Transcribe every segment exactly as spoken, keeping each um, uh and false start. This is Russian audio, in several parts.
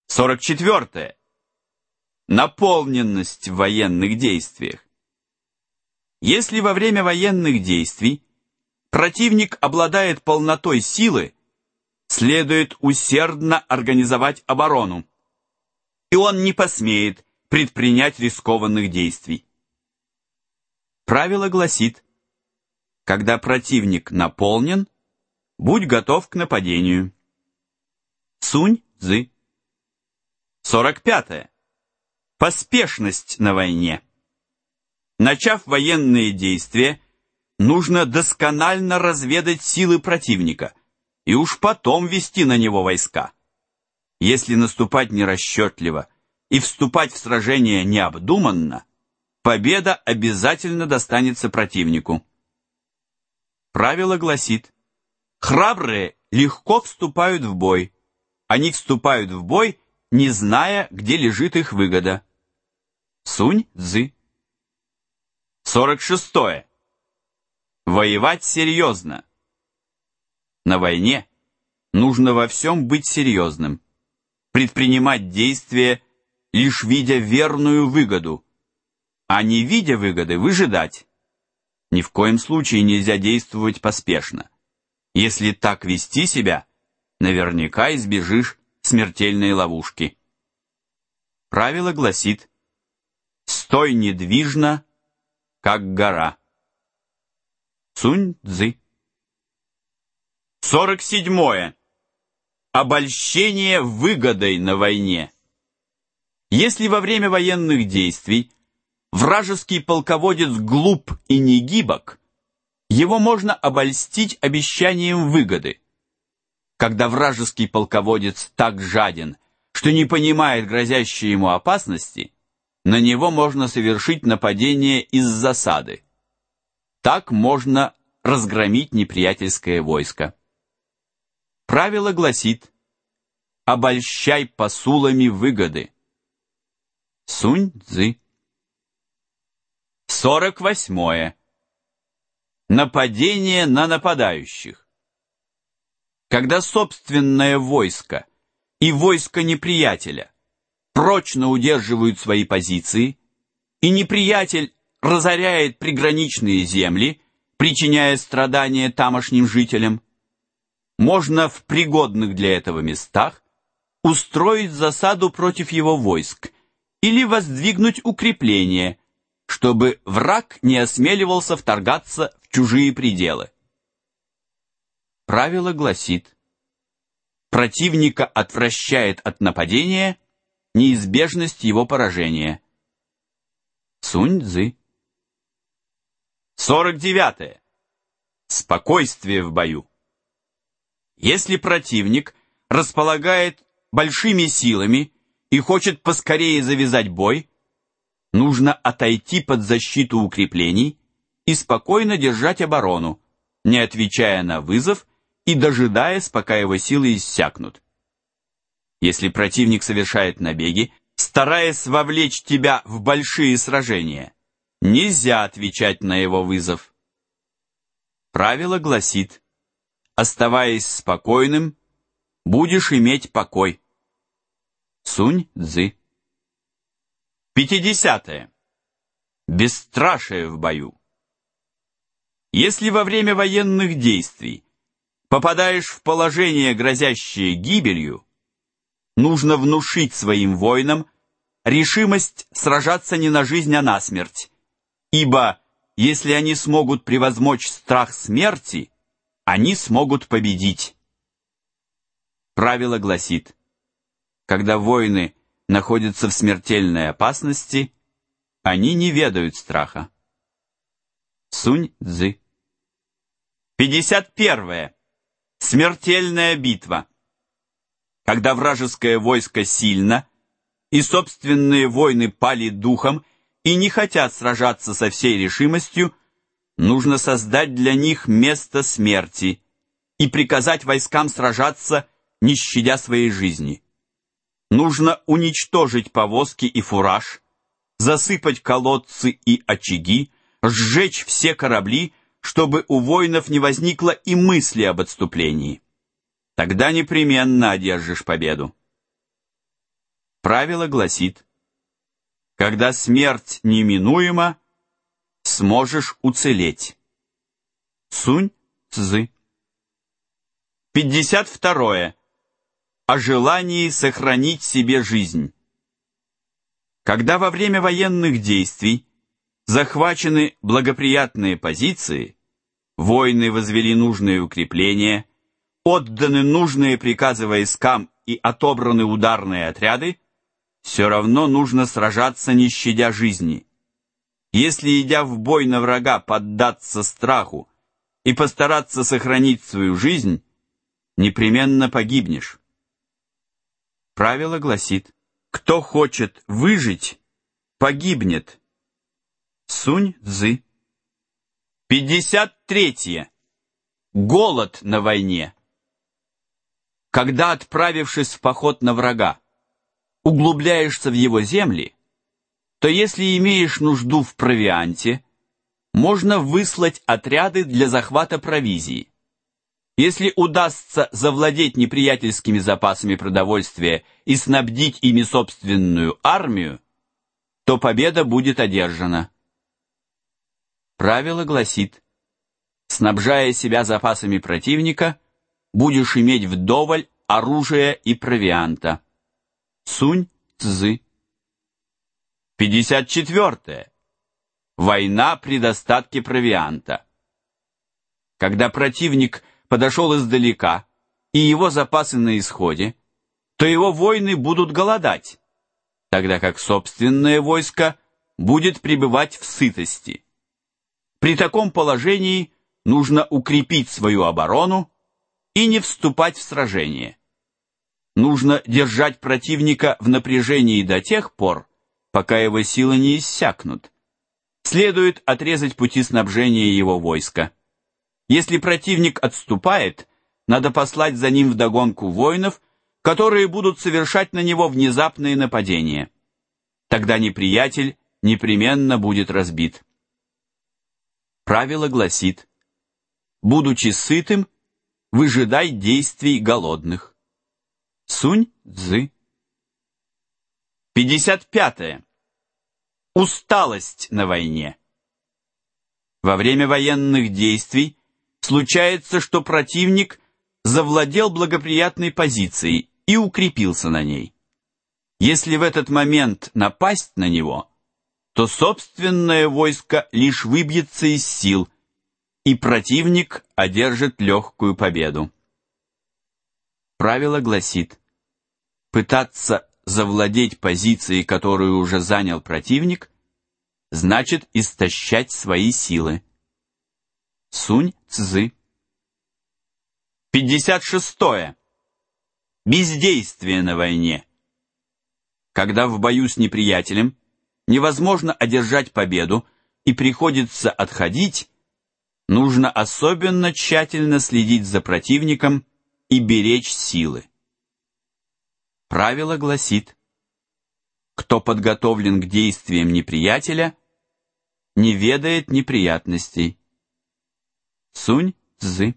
сорок четвёртое. Наполненность в военных действиях. Если во время военных действий противник обладает полнотой силы, следует усердно организовать оборону, и он не посмеет предпринять рискованных действий. Правило гласит: когда противник наполнен, будь готов к нападению. Сунь-цзы. сорок пятое. Поспешность на войне. Начав военные действия, нужно досконально разведать силы противника и уж потом вести на него войска. Если наступать нерасчетливо и вступать в сражение необдуманно, победа обязательно достанется противнику. Правило гласит: храбрые легко вступают в бой, они вступают в бой, не зная, где лежит их выгода. Сунь-цзы. сорок шестое. Воевать серьезно. На войне нужно во всем быть серьезным, предпринимать действия, лишь видя верную выгоду, а не видя выгоды выжидать. Ни в коем случае нельзя действовать поспешно. Если так вести себя, наверняка избежишь смертельной ловушки. Правило гласит: стой недвижно, как гора. Сунь-цзы. сорок седьмое. Обольщение выгодой на войне. Если во время военных действий вражеский полководец глуп и негибок, его можно обольстить обещанием выгоды. Когда вражеский полководец так жаден, что не понимает грозящей ему опасности, на него можно совершить нападение из засады. Так можно разгромить неприятельское войско. Правило гласит: обольщай посулами выгоды. Сунь-цзы. сорок восьмое. Нападение на нападающих. Когда собственное войско и войско неприятеля прочно удерживают свои позиции, и неприятель разоряет приграничные земли, причиняя страдания тамошним жителям, можно в пригодных для этого местах устроить засаду против его войск или воздвигнуть укрепление, чтобы враг не осмеливался вторгаться в чужие пределы. Правило гласит: противника отвращает от нападения неизбежность его поражения. Сунь-цзы. сорок девятое. Спокойствие в бою. Если противник располагает большими силами и хочет поскорее завязать бой, нужно отойти под защиту укреплений и спокойно держать оборону, не отвечая на вызов и дожидаясь, пока его силы иссякнут. Если противник совершает набеги, стараясь вовлечь тебя в большие сражения, нельзя отвечать на его вызов. Правило гласит: оставаясь спокойным, будешь иметь покой. Сунь-цзы. пятидесятое. Бесстрашие в бою. Если во время военных действий попадаешь в положение, грозящее гибелью, нужно внушить своим воинам решимость сражаться не на жизнь, а на смерть, ибо если они смогут превозмочь страх смерти, они смогут победить. Правило гласит: когда воины находятся в смертельной опасности, они не ведают страха. Сунь-цзы. пятьдесят первое. Смертельная битва. Когда вражеское войско сильно, и собственные воины пали духом и не хотят сражаться со всей решимостью, нужно создать для них место смерти и приказать войскам сражаться, не щадя своей жизни. Нужно уничтожить повозки и фураж, засыпать колодцы и очаги, сжечь все корабли, чтобы у воинов не возникло и мысли об отступлении. Тогда непременно одержишь победу. Правило гласит: когда смерть неминуема, сможешь уцелеть. Сунь Цзы. пятьдесят второе. О желании сохранить себе жизнь. Когда во время военных действий захвачены благоприятные позиции, воины возвели нужные укрепления, отданы нужные приказы войскам и отобраны ударные отряды, все равно нужно сражаться, не щадя жизни. Если, идя в бой на врага, поддаться страху и постараться сохранить свою жизнь, непременно погибнешь. Правило гласит: кто хочет выжить, погибнет. Сунь Цзы. пятьдесят третье. Голод на войне. Когда, отправившись в поход на врага, углубляешься в его земли, то если имеешь нужду в провианте, можно выслать отряды для захвата провизии. Если удастся завладеть неприятельскими запасами продовольствия и снабдить ими собственную армию, то победа будет одержана. Правило гласит: снабжая себя запасами противника, будешь иметь вдоволь оружия и провианта. Сунь Цзы. пятьдесят четвёртое. Война при достатке провианта. Когда противник подошел издалека, и его запасы на исходе, то его воины будут голодать, тогда как собственное войско будет пребывать в сытости. При таком положении нужно укрепить свою оборону и не вступать в сражение. Нужно держать противника в напряжении до тех пор, пока его силы не иссякнут. Следует отрезать пути снабжения его войска. Если противник отступает, надо послать за ним вдогонку воинов, которые будут совершать на него внезапные нападения. Тогда неприятель непременно будет разбит. Правило гласит: будучи сытым, выжидай действий голодных. Сунь Цзы. пятьдесят пятое. Усталость на войне. Во время военных действий случается, что противник завладел благоприятной позицией и укрепился на ней. Если в этот момент напасть на него, то собственное войско лишь выбьется из сил, и противник одержит легкую победу. Правило гласит: пытаться завладеть позицией, которую уже занял противник, значит истощать свои силы. Сунь Цзы. пятьдесят шестое. Бездействие на войне. Когда в бою с неприятелем невозможно одержать победу и приходится отходить, нужно особенно тщательно следить за противником и беречь силы. Правило гласит: кто подготовлен к действиям неприятеля, не ведает неприятностей. Сунь Цзы.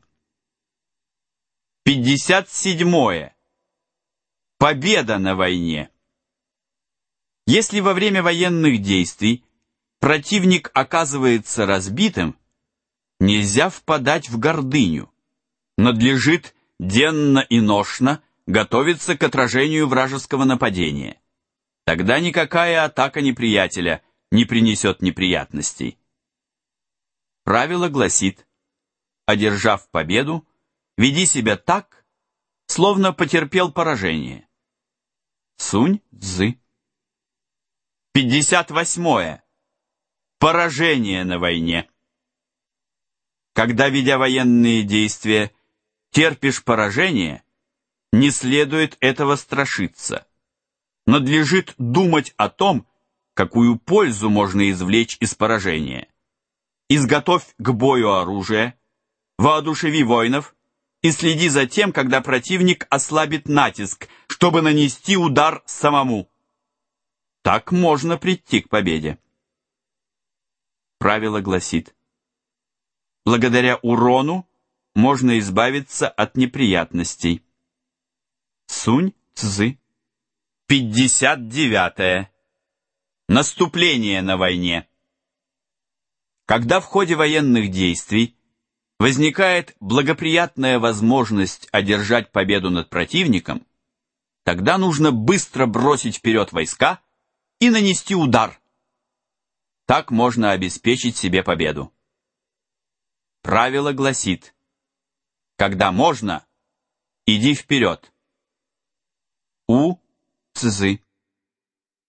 пятьдесят седьмое. Победа на войне. Если во время военных действий противник оказывается разбитым, нельзя впадать в гордыню. Надлежит денно и ношно готовиться к отражению вражеского нападения. Тогда никакая атака неприятеля не принесет неприятностей. Правило гласит: одержав победу, веди себя так, словно потерпел поражение. Сунь Цзы. пятьдесят восьмое. Поражение на войне. Когда, ведя военные действия, терпишь поражение, не следует этого страшиться. Надлежит думать о том, какую пользу можно извлечь из поражения. Изготовь к бою оружие, воодушеви воинов и следи за тем, когда противник ослабит натиск, чтобы нанести удар самому. Так можно прийти к победе. Правило гласит: благодаря урону можно избавиться от неприятностей. Сунь Цзы. пятьдесят девятое. Наступление на войне. Когда в ходе военных действий возникает благоприятная возможность одержать победу над противником, тогда нужно быстро бросить вперед войска и нанести удар. Так можно обеспечить себе победу. Правило гласит: когда можно, иди вперед. У Цзы.